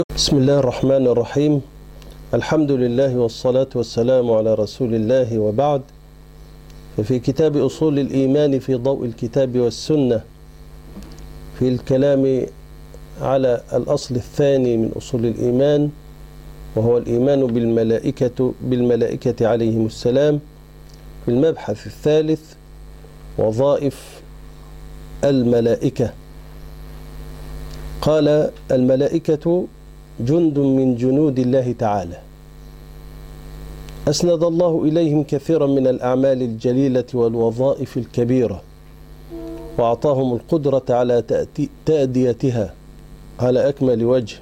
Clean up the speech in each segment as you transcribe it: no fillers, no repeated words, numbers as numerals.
بسم الله الرحمن الرحيم. الحمد لله والصلاة والسلام على رسول الله، وبعد. ففي كتاب أصول الإيمان في ضوء الكتاب والسنة، في الكلام على الأصل الثاني من أصول الإيمان، وهو الإيمان بالملائكة عليهم السلام، في المبحث الثالث وظائف الملائكة. قال: الملائكة جند من جنود الله تعالى، أسند الله إليهم كثيرا من الأعمال الجليلة والوظائف الكبيرة، وأعطاهم القدرة على تأديتها على أكمل وجه،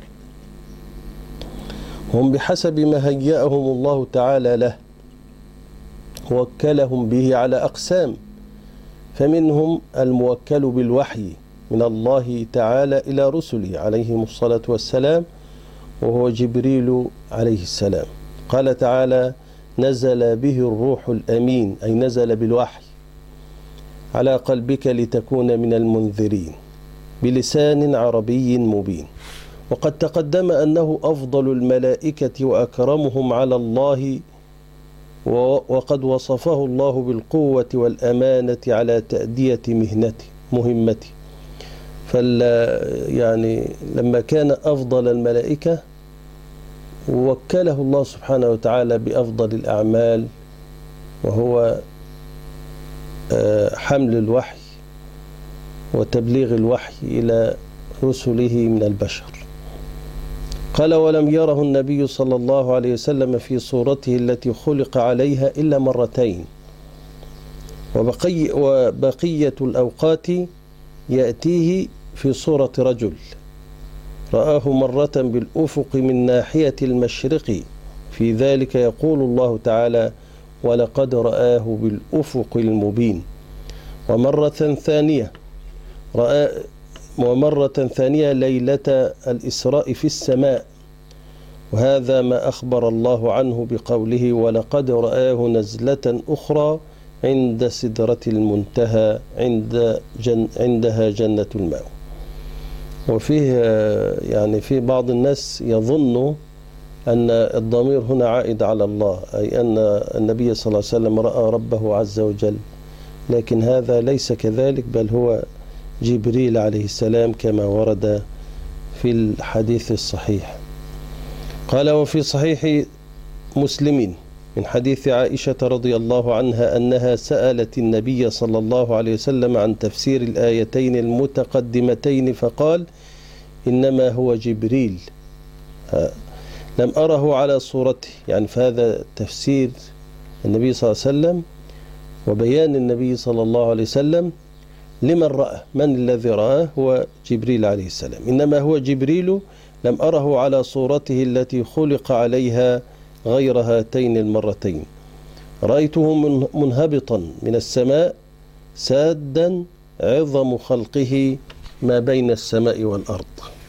هم بحسب ما هيأهم الله تعالى له، ووكلهم به على أقسام. فمنهم الموكل بالوحي من الله تعالى إلى رسله عليهم الصلاة والسلام، وهو جبريل عليه السلام. قال تعالى: نزل به الروح الأمين، أي نزل بالوحي على قلبك لتكون من المنذرين بلسان عربي مبين. وقد تقدم أنه أفضل الملائكة وأكرمهم على الله، وقد وصفه الله بالقوة والأمانة على تأدية مهمته. يعني لما كان أفضل الملائكة وكله الله سبحانه وتعالى بأفضل الأعمال، وهو حمل الوحي وتبليغ الوحي إلى رسله من البشر. قال: ولم يره النبي صلى الله عليه وسلم في صورته التي خلق عليها إلا مرتين، وبقية الأوقات يأتيه في صورة رجل، رآه مرة بالأفق من ناحية المشرق، في ذلك يقول الله تعالى: ولقد رآه بالأفق المبين. ومرة ثانية ليلة الإسراء في السماء، وهذا ما أخبر الله عنه بقوله: ولقد رآه نزلة أخرى عند سدرة المنتهى عندها جنة المأوى. وفيه يعني في بعض الناس يظن أن الضمير هنا عائد على الله، أي أن النبي صلى الله عليه وسلم رأى ربه عز وجل، لكن هذا ليس كذلك، بل هو جبريل عليه السلام كما ورد في الحديث الصحيح. قال: وفي صحيح مسلم من حديث عائشة رضي الله عنها أنها سألت النبي صلى الله عليه وسلم عن تفسير الآيتين المتقدمتين، فقال: إنما هو جبريل، لم أره على صورته. يعني فهذا تفسير النبي صلى الله عليه وسلم وبيان النبي صلى الله عليه وسلم لمن رأى. من الذي رآه؟ هو جبريل عليه السلام. إنما هو جبريل، لم أره على صورته التي خلق عليها غير هاتين المرتين. رأيته منهبطا من السماء سادا عظم خلقه ما بين السماء والأرض.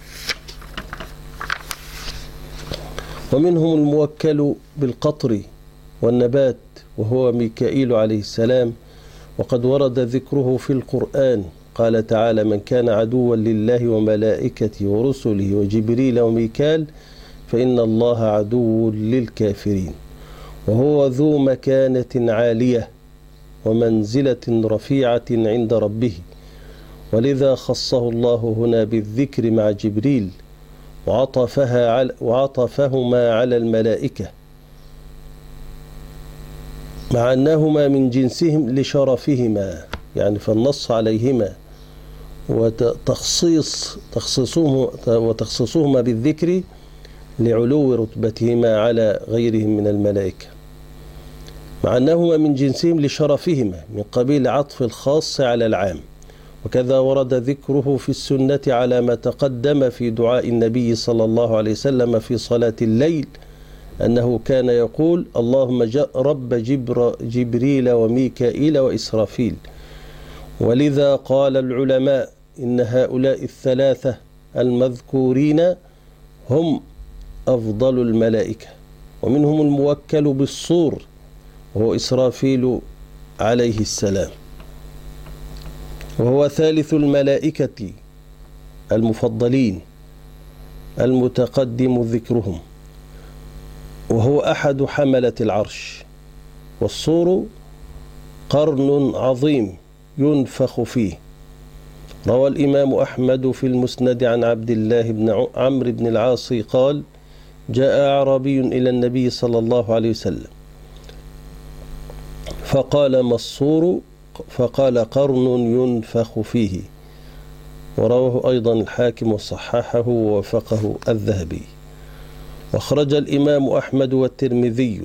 ومنهم الموكل بالقطر والنبات، وهو ميكائيل عليه السلام، وقد ورد ذكره في القرآن. قال تعالى: من كان عدوا لله وملائكته ورسله وجبريل وميكال فإن الله عدو للكافرين. وهو ذو مكانة عالية ومنزلة رفيعة عند ربه، ولذا خصه الله هنا بالذكر مع جبريل، وعطفهما على الملائكة، مع أنهما من جنسهم لشرفهما، يعني فالنص عليهما وتخصيصهما بالذكر لعلو رتبتهما على غيرهم من الملائكة، مع أنهما من جنسهم لشرفهما من قبيل عطف الخاص على العام. وكذا ورد ذكره في السنة على ما تقدم في دعاء النبي صلى الله عليه وسلم في صلاة الليل، أنه كان يقول: اللهم رب جبريل وميكائيل وإسرافيل. ولذا قال العلماء إن هؤلاء الثلاثة المذكورين هم أفضل الملائكة. ومنهم الموكل بالصور، وهو إسرافيل عليه السلام، وهو ثالث الملائكة المفضلين، المتقدم ذكرهم، وهو أحد حملة العرش. والصور قرن عظيم ينفخ فيه. روى الإمام أحمد في المسند عن عبد الله بن عمرو بن العاص قال: جاء أعرابي إلى النبي صلى الله عليه وسلم فقال: ما الصور؟ فقال: قرن ينفخ فيه. ورواه أيضا الحاكم وصححه ووافقه الذهبي. واخرج الإمام أحمد والترمذي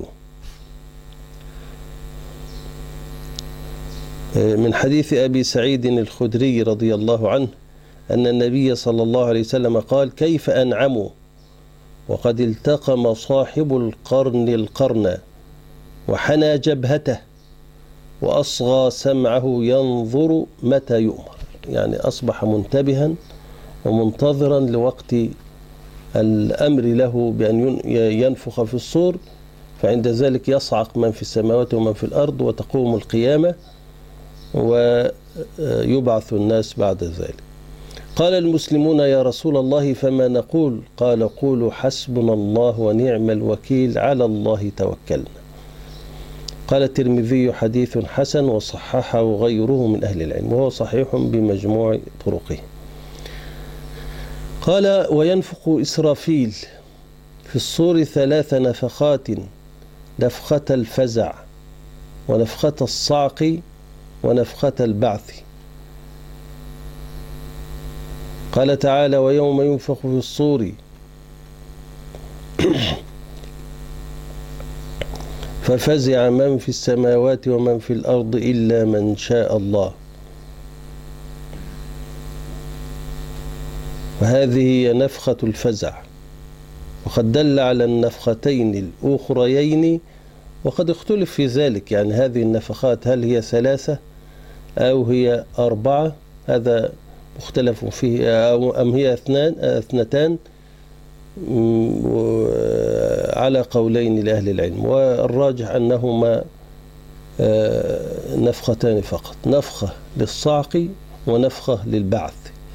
من حديث أبي سعيد الخدري رضي الله عنه أن النبي صلى الله عليه وسلم قال: كيف أنعم وقد التقم صاحب القرن القرن وحنى جبهته وأصغى سمعه ينظر متى يؤمر. يعني أصبح منتبها ومنتظرا لوقت الأمر له بأن ينفخ في الصور، فعند ذلك يصعق من في السماوات ومن في الأرض وتقوم القيامة ويبعث الناس بعد ذلك. قال المسلمون: يا رسول الله فما نقول؟ قال: قولوا حسبنا الله ونعم الوكيل، على الله توكلنا. قال الترمذي: حديث حسن، وصححه غيره من أهل العلم، وهو صحيح بمجموع طرقه. قال: وينفخ إسرافيل في الصور 3 نفخات: نفخة الفزع ونفخة الصعق ونفخة البعث. قال تعالى: ويوم ينفخ في الصور ففزع من في السماوات ومن في الأرض إلا من شاء الله. وهذه هي نفخة الفزع، وقد دل على النفختين الأخريين، وقد اختلف في ذلك، يعني هذه النفخات هل هي 3 أو هي 4؟ هذا مختلف فيه، أو أم هي 2 على قولين لأهل العلم. والراجح أنهما نفختان فقط، نفخة للصعق ونفخة للبعث.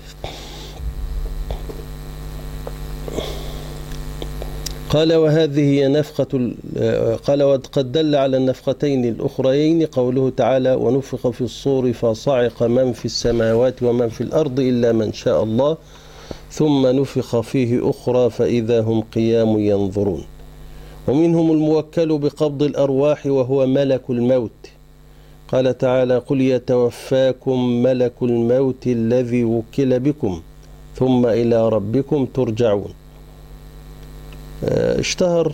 قال: وهذه هي نفخة قال: وقد دل على النفختين الأخريين قوله تعالى: ونفخ في الصور فصعق من في السماوات ومن في الأرض إلا من شاء الله ثم نفخ فيه أخرى فإذا هم قيام ينظرون. ومنهم الموكل بقبض الأرواح وهو ملك الموت. قال تعالى: قل يتوفاكم ملك الموت الذي وكل بكم ثم إلى ربكم ترجعون. اشتهر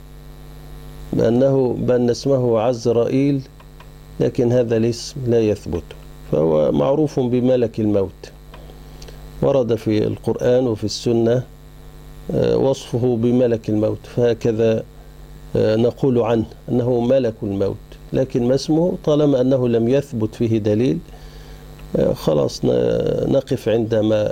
بأن اسمه عزرائيل، لكن هذا الاسم لا يثبت، فهو معروف بملك الموت. ورد في القرآن وفي السنة وصفه بملك الموت، فهكذا نقول عنه أنه ملك الموت. لكن ما اسمه طالما أنه لم يثبت فيه دليل خلاص نقف عندما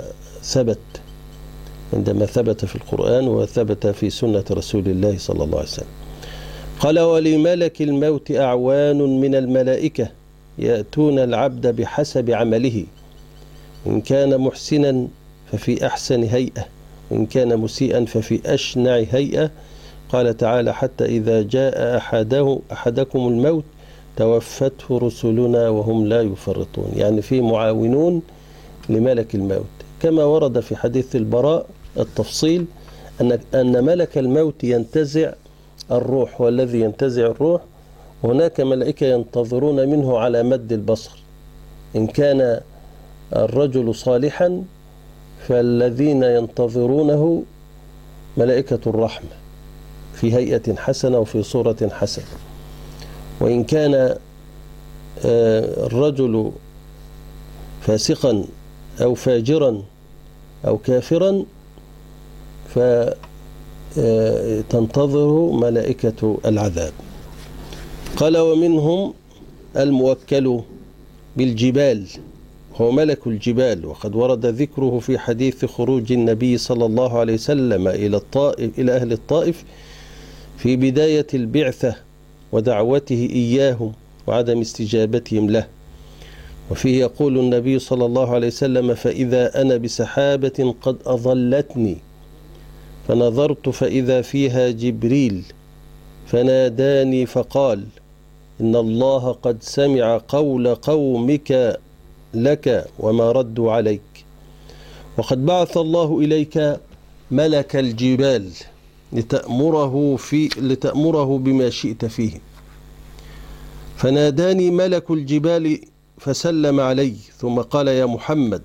ثبت في القرآن وثبت في سنة رسول الله صلى الله عليه وسلم. قال: ولملك الموت أعوان من الملائكة يأتون العبد بحسب عمله، إن كان محسنا ففي أحسن هيئة، وإن كان مسيئا ففي أشنع هيئة. قال تعالى: حتى إذا جاء أحدكم الموت توفته رسلنا وهم لا يفرطون. يعني في معاونون لملك الموت، كما ورد في حديث البراء التفصيل أن ملك الموت ينتزع الروح، والذي ينتزع الروح هناك ملائكة ينتظرون منه على مد البصر. إن كان الرجل صالحا فالذين ينتظرونه ملائكة الرحمة في هيئة حسنة وفي صورة حسنة، وإن كان الرجل فاسقا أو فاجرا أو كافرا فتنتظر ملائكة العذاب. قال: ومنهم الموكل بالجبال، هو ملك الجبال، وقد ورد ذكره في حديث خروج النبي صلى الله عليه وسلم إلى أهل الطائف في بداية البعثة ودعوته إياهم وعدم استجابتهم له. وفيه يقول النبي صلى الله عليه وسلم: فإذا أنا بسحابة قد أظلتني فنظرت فإذا فيها جبريل فناداني فقال: إن الله قد سمع قول قومك لك وما ردوا عليك، وقد بعث الله إليك ملك الجبال لتأمره بما شئت فيه. فناداني ملك الجبال فسلم علي، ثم قال: يا محمد.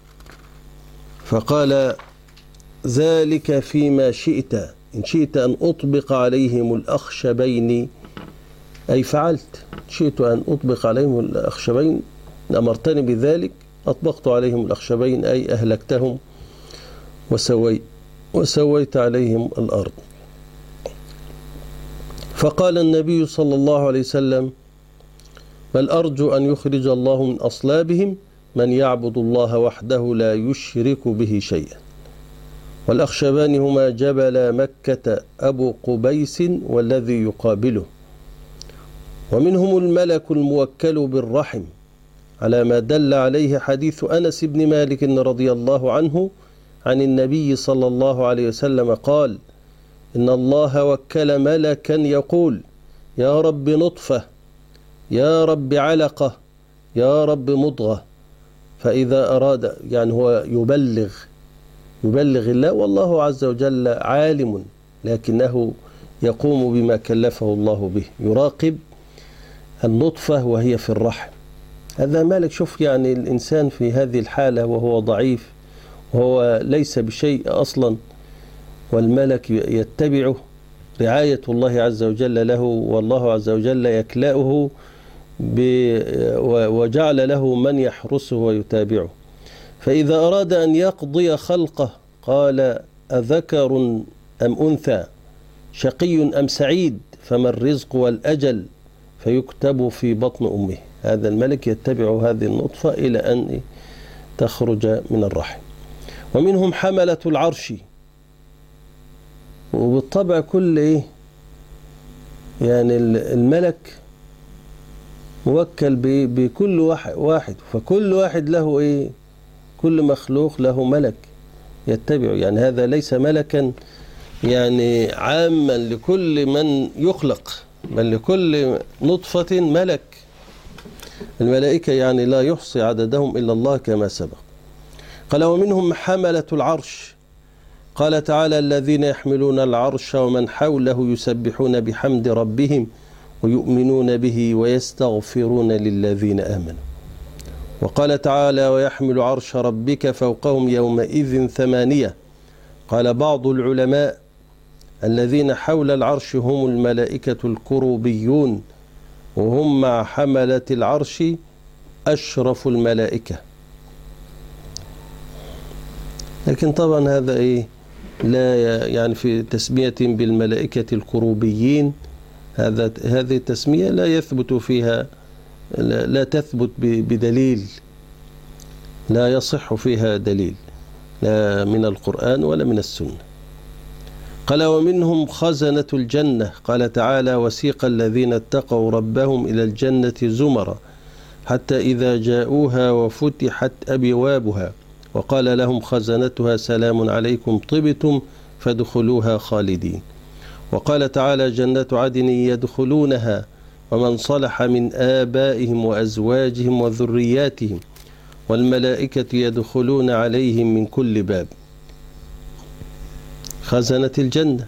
فقال: ذلك فيما شئت، إن شئت أن أطبق عليهم الأخشبين أي فعلت، شئت أن أطبق عليهم الأخشبين، أمرتني بذلك أطبقت عليهم الأخشبين أي أهلكتهم وسويت عليهم الأرض. فقال النبي صلى الله عليه وسلم: بل أرجو أن يخرج الله من أصلابهم من يعبد الله وحده لا يشرك به شيئا. والأخشبان هما جبل مكة أبو قبيس والذي يقابله، ومنهم الملك الموكل بالرحم، على ما دل عليه حديث أنس بن مالك رضي الله عنه عن النبي صلى الله عليه وسلم قال: إن الله وكل ملكا يقول: يا رب نطفة، يا رب علقة، يا رب مضغة. فإذا أراد، يعني هو يبلغ الله، والله عز وجل عالم، لكنه يقوم بما كلفه الله به، يراقب النطفة وهي في الرحم. هذا مالك. شوف يعني الإنسان في هذه الحالة وهو ضعيف وهو ليس بشيء أصلا، والملك يتبعه، رعاية الله عز وجل له، والله عز وجل يكلأه وجعل له من يحرسه ويتابعه. فإذا أراد أن يقضي خلقه قال: أذكر أم أنثى، شقي أم سعيد، فما الرزق والأجل، فيكتب في بطن أمه. هذا الملك يتبع هذه النطفة إلى أن تخرج من الرحم. ومنهم حملة العرش، وبالطبع كل يعني الملك موكل بكل واحد، فكل واحد له كل مخلوق له ملك يتبعه. يعني هذا ليس ملكا يعني عاما لكل من يخلق، بل لكل نطفة ملك. الملائكة يعني لا يحصي عددهم إلا الله كما سبق. قال: ومنهم حملة العرش، قال تعالى: الذين يحملون العرش ومن حوله يسبحون بحمد ربهم ويؤمنون به ويستغفرون للذين آمنوا. وقال تعالى: ويحمل عرش ربك فوقهم يومئذ 8. قال بعض العلماء: الذين حول العرش هم الملائكة الكروبيون، وهم مع حملة العرش أشرف الملائكة. لكن طبعا هذا لا يعني في تسمية بالملائكة الكروبيين، هذه التسمية لا يثبت فيها، لا تثبت بدليل، لا يصح فيها دليل، لا من القرآن ولا من السنة. قال: ومنهم خزنة الجنة، قال تعالى: وسيق الذين اتقوا ربهم إلى الجنة زمرا حتى إذا جاءوها وفتحت أبوابها وقال لهم خزنتها سلام عليكم طبتم فادخلوها خالدين. وقال تعالى: جنات عدن يدخلونها ومن صلح من آبائهم وأزواجهم وذرياتهم والملائكة يدخلون عليهم من كل باب. خزنة الجنة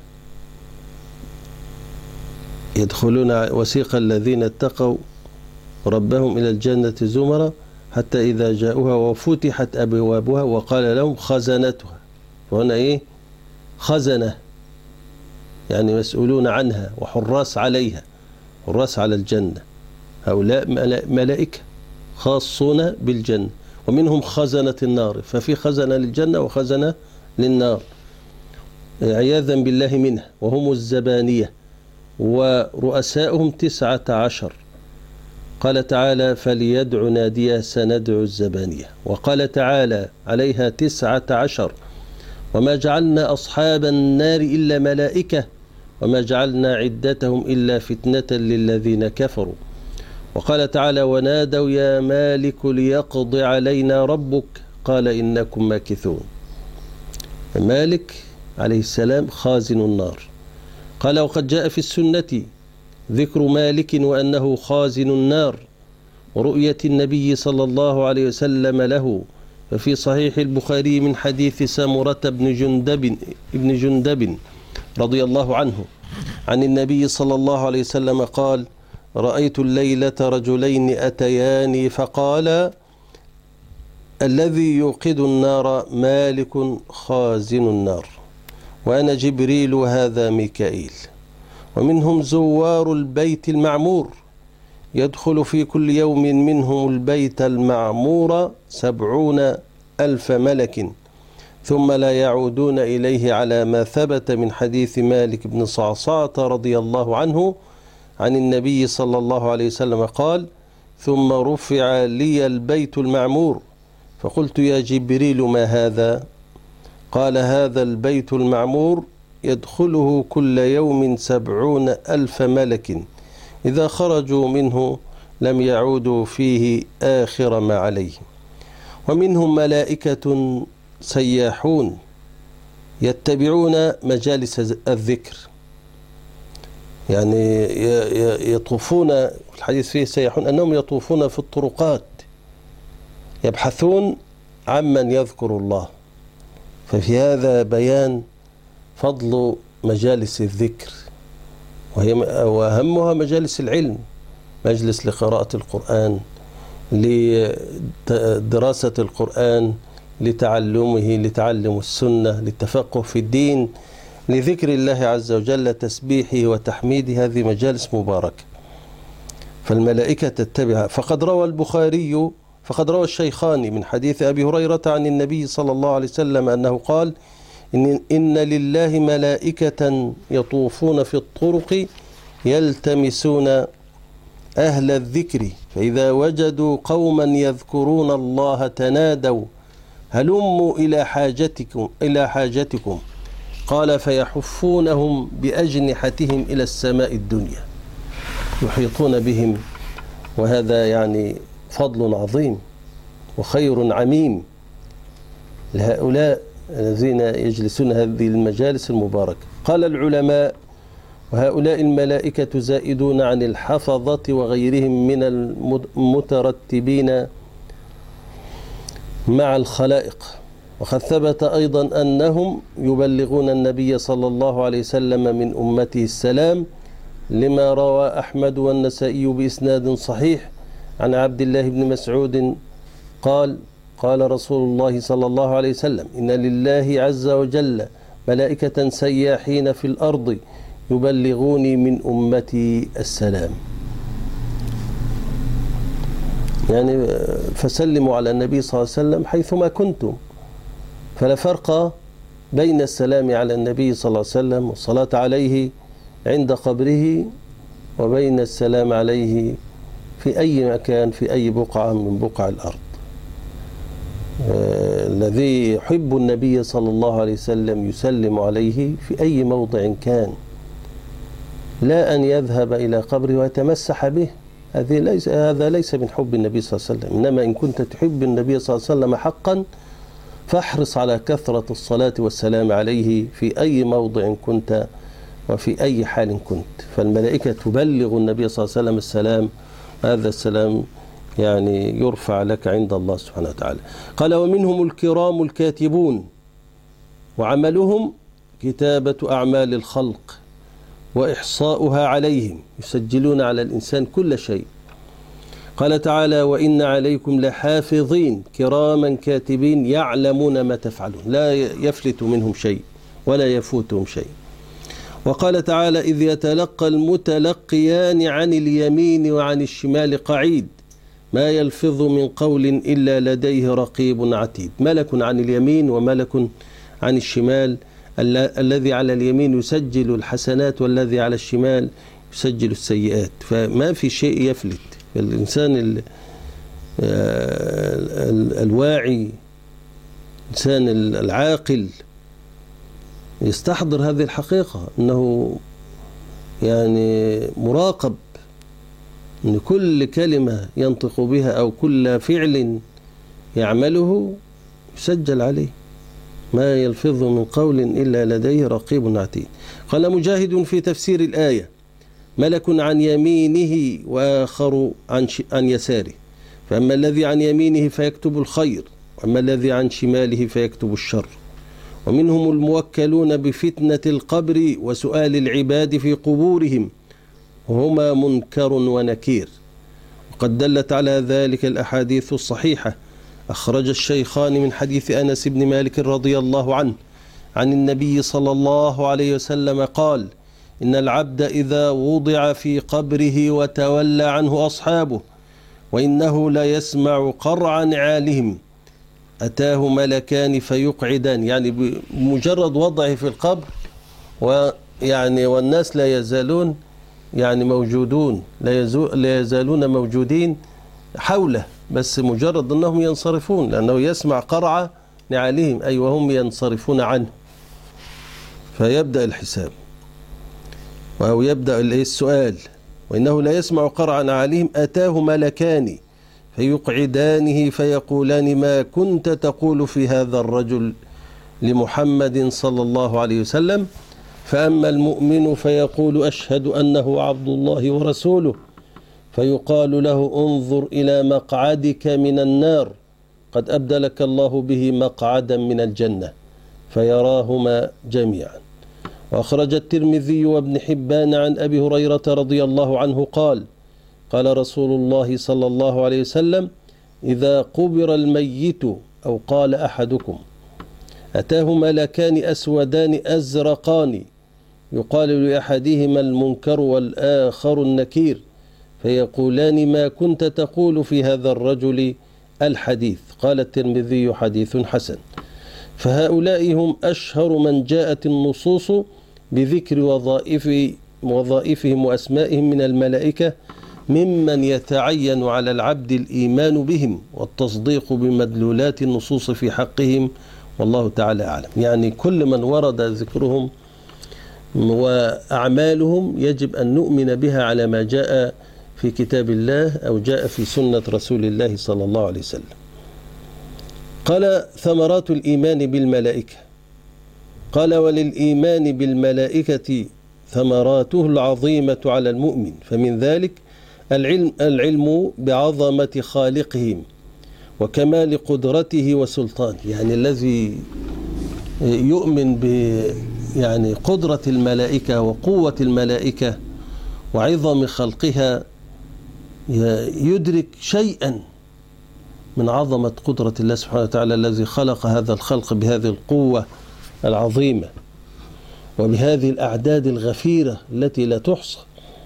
يدخلون، وسيق الذين اتقوا ربهم إلى الجنة زمرا حتى إذا جاءوها وفتحت أبوابها وقال لهم خزنتها. وهنا خزنة يعني مسؤولون عنها وحراس عليها، حراس على الجنة، هؤلاء ملائكة خاصون بالجنة. ومنهم خزنة النار، ففي خزنة للجنة وخزنة للنار عياذا بالله منها، وهم الزبانية ورؤساؤهم 19. قال تعالى: فليدع ناديه سندع الزبانية. وقال تعالى عليها 19: وما جعلنا أصحاب النار إلا ملائكة وما جعلنا عدتهم إلا فتنة للذين كفروا. وقال تعالى: ونادوا يا مالك ليقض علينا ربك قال إنكم ماكثون. مالك عليه السلام خازن النار. قال وقد جاء في السنة ذكر مالك وأنه خازن النار ورؤية النبي صلى الله عليه وسلم له. ففي صحيح البخاري من حديث سمرة بن جندب رضي الله عنه عن النبي صلى الله عليه وسلم قال رأيت الليلة رجلين أتياني فقال الذي يوقد النار مالك خازن النار وأنا جبريل وهذا ميكائيل. ومنهم زوار البيت المعمور يدخل في كل يوم منهم البيت المعمور 70,000 ملك ثم لا يعودون إليه على ما ثبت من حديث مالك بن صعصعة رضي الله عنه عن النبي صلى الله عليه وسلم قال ثم رفع لي البيت المعمور فقلت يا جبريل ما هذا؟ قال هذا البيت المعمور يدخله كل يوم 70,000 ملك إذا خرجوا منه لم يعودوا فيه آخر ما عليه. ومنهم ملائكة سياحون يتبعون مجالس الذكر، يعني يطوفون، في الحديث فيه سياحون أنهم يطوفون في الطرقات يبحثون عمن يذكر الله. ففي هذا بيان فضل مجالس الذكر، وأهمها مجالس العلم، مجلس لقراءة القرآن، لدراسة القرآن، لتعلمه، لتعلم السنة، للتفقه في الدين، لذكر الله عز وجل، تسبيحه وتحميده. هذه مجالس مباركة فالملائكة تتبعها. فقد روى الشيخان من حديث أبي هريرة عن النبي صلى الله عليه وسلم أنه قال إن لله ملائكة يطوفون في الطرق يلتمسون أهل الذكر فإذا وجدوا قوما يذكرون الله تنادوا هلموا إلى حاجتكم قال فيحفونهم بأجنحتهم إلى السماء الدنيا يحيطون بهم. وهذا يعني فضل عظيم وخير عميم لهؤلاء الذين يجلسون هذه المجالس المباركة. قال العلماء وهؤلاء الملائكة زائدون عن الحفظة وغيرهم من المترتبين مع الخلائق. وقد ثبت أيضا أنهم يبلغون النبي صلى الله عليه وسلم من أمته السلام لما روى أحمد والنسائي بإسناد صحيح عن عبد الله بن مسعود قال قال رسول الله صلى الله عليه وسلم إن لله عز وجل ملائكة سياحين في الأرض يبلغوني من أمتي السلام. يعني فسلموا على النبي صلى الله عليه وسلم حيثما كنتم، فلا فرق بين السلام على النبي صلى الله عليه وسلم والصلاة عليه عند قبره وبين السلام عليه في أي مكان في أي بقعة من بقع الأرض. الذي يحب النبي صلى الله عليه وسلم يسلم عليه في أي موضع كان، لا أن يذهب إلى قبره ويتمسح به، هذا ليس من حب النبي صلى الله عليه وسلم. إنما إن كنت تحب النبي صلى الله عليه وسلم حقا فاحرص على كثرة الصلاة والسلام عليه في أي موضع كنت وفي أي حال كنت. فالملائكة تبلغ النبي صلى الله عليه وسلم السلام، هذا السلام يعني يرفع لك عند الله سبحانه وتعالى. قال ومنهم الكرام الكاتبون وعملهم كتابة أعمال الخلق وإحصاؤها عليهم، يسجلون على الإنسان كل شيء. قال تعالى وإن عليكم لحافظين كراما كاتبين يعلمون ما تفعلون، لا يفلت منهم شيء ولا يفوتهم شيء. وقال تعالى إذ يتلقى المتلقيان عن اليمين وعن الشمال قعيد ما يلفظ من قول إلا لديه رقيب عتيد. ملك عن اليمين وملك عن الشمال، الذي على اليمين يسجل الحسنات والذي على الشمال يسجل السيئات، فما في شيء يفلت. الإنسان الواعي، الإنسان العاقل يستحضر هذه الحقيقة أنه يعني مراقب، أن كل كلمة ينطق بها أو كل فعل يعمله يسجل عليه، ما يلفظ من قول إلا لديه رقيب عتيد. قال مجاهد في تفسير الآية: ملك عن يمينه وآخر عن يساره، فأما الذي عن يمينه فيكتب الخير، وأما الذي عن شماله فيكتب الشر. ومنهم الموكلون بفتنة القبر وسؤال العباد في قبورهم، وهما منكر ونكير. وقد دلت على ذلك الأحاديث الصحيحة. أخرج الشيخان من حديث أنس بن مالك رضي الله عنه عن النبي صلى الله عليه وسلم قال: إن العبد إذا وضع في قبره وتولى عنه أصحابه وإنه لا يسمع قرع نعالهم أتاه ملكان فيقعدان، يعني بمجرد وضعه في القبر والناس لا يزالون موجودون، لا يزالون موجودين حوله، بس مجرد أنهم ينصرفون، لأنه يسمع قرع نعالهم أي وهم ينصرفون عنه، فيبدأ الحساب أو يبدأ السؤال. وإنه لا يسمع قرع نعالهم أتاه ملكان فيقعدانه فيقولان: ما كنت تقول في هذا الرجل لمحمد صلى الله عليه وسلم؟ فأما المؤمن فيقول: أشهد أنه عبد الله ورسوله، فيقال له: انظر إلى مقعدك من النار، قد أبدلك الله به مقعدا من الجنة، فيراهما جميعا. وأخرج الترمذي وابن حبان عن أبي هريرة رضي الله عنه قال: قال رسول الله صلى الله عليه وسلم: إذا قبر الميت أو قال أحدكم أتاه ملكان أسودان أزرقان يقال لأحدهما المنكر والآخر النكير، فيقولان: ما كنت تقول في هذا الرجل الحديث. قال الترمذي: حديث حسن. فهؤلاء هم أشهر من جاءت النصوص بذكر وظائفهم وأسمائهم من الملائكة، ممن يتعين على العبد الإيمان بهم والتصديق بمدلولات النصوص في حقهم، والله تعالى أعلم. يعني كل من ورد ذكرهم وأعمالهم يجب أن نؤمن بها على ما جاء في كتاب الله أو جاء في سنة رسول الله صلى الله عليه وسلم. قال: ثمرات الإيمان بالملائكة. قال: وللإيمان بالملائكة ثمراته العظيمة على المؤمن، فمن ذلك العلم بعظمة خالقهم وكمال قدرته وسلطانه، يعني الذي يؤمن قدرة الملائكة وقوة الملائكة وعظم خلقها يدرك شيئا من عظمة قدرة الله سبحانه وتعالى الذي خلق هذا الخلق بهذه القوة العظيمة وبهذه الأعداد الغفيرة التي لا تحصى.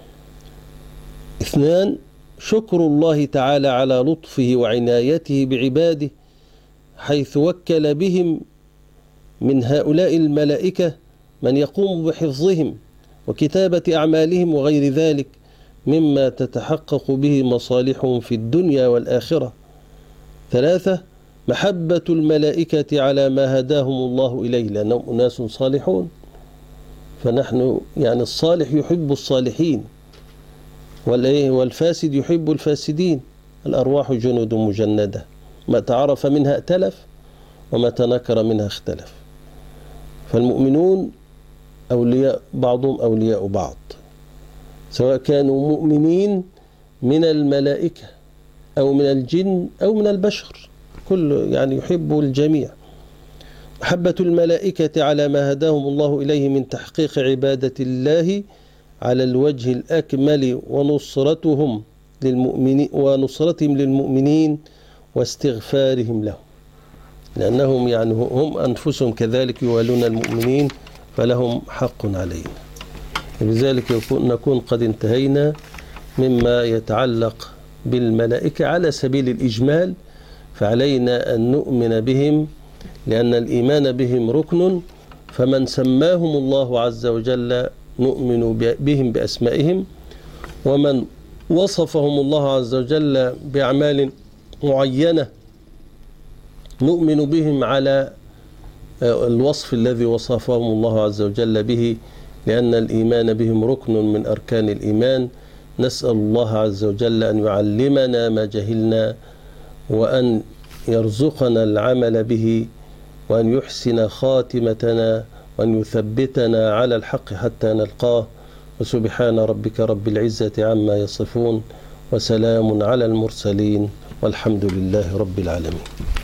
2. شكر الله تعالى على لطفه وعنايته بعباده، حيث وكل بهم من هؤلاء الملائكة من يقوم بحفظهم وكتابة أعمالهم وغير ذلك مما تتحقق به مصالحهم في الدنيا والآخرة. 3. محبة الملائكة على ما هداهم الله إليه، لأنهم أناس صالحون، فنحن الصالح يحب الصالحين والفاسد يحب الفاسدين. الأرواح جنود مجندة، ما تعرف منها ائتلف وما تنكر منها اختلف. فالمؤمنون بعضهم أولياء بعض، سواء كانوا مؤمنين من الملائكة أو من الجن أو من البشر، كل يحب الجميع. محبة الملائكة على ما هداهم الله إليه من تحقيق عبادة الله على الوجه الأكمل ونصرتهم للمؤمنين واستغفارهم لهم، لأنهم هم أنفسهم كذلك يوالون المؤمنين، فلهم حق علينا. لذلك نكون قد انتهينا مما يتعلق بالملائكة على سبيل الإجمال. فعلينا أن نؤمن بهم، لأن الإيمان بهم ركن، فمن سماهم الله عز وجل نؤمن بهم بأسمائهم، ومن وصفهم الله عز وجل بأعمال معينة نؤمن بهم على الوصف الذي وصفهم الله عز وجل به، لأن الإيمان بهم ركن من أركان الإيمان. نسأل الله عز وجل أن يعلمنا ما جهلنا، وأن يرزقنا العمل به، وأن يحسن خاتمتنا وأن يثبتنا على الحق حتى نلقاه. وسبحان ربك رب العزة عما يصفون، وسلام على المرسلين، والحمد لله رب العالمين.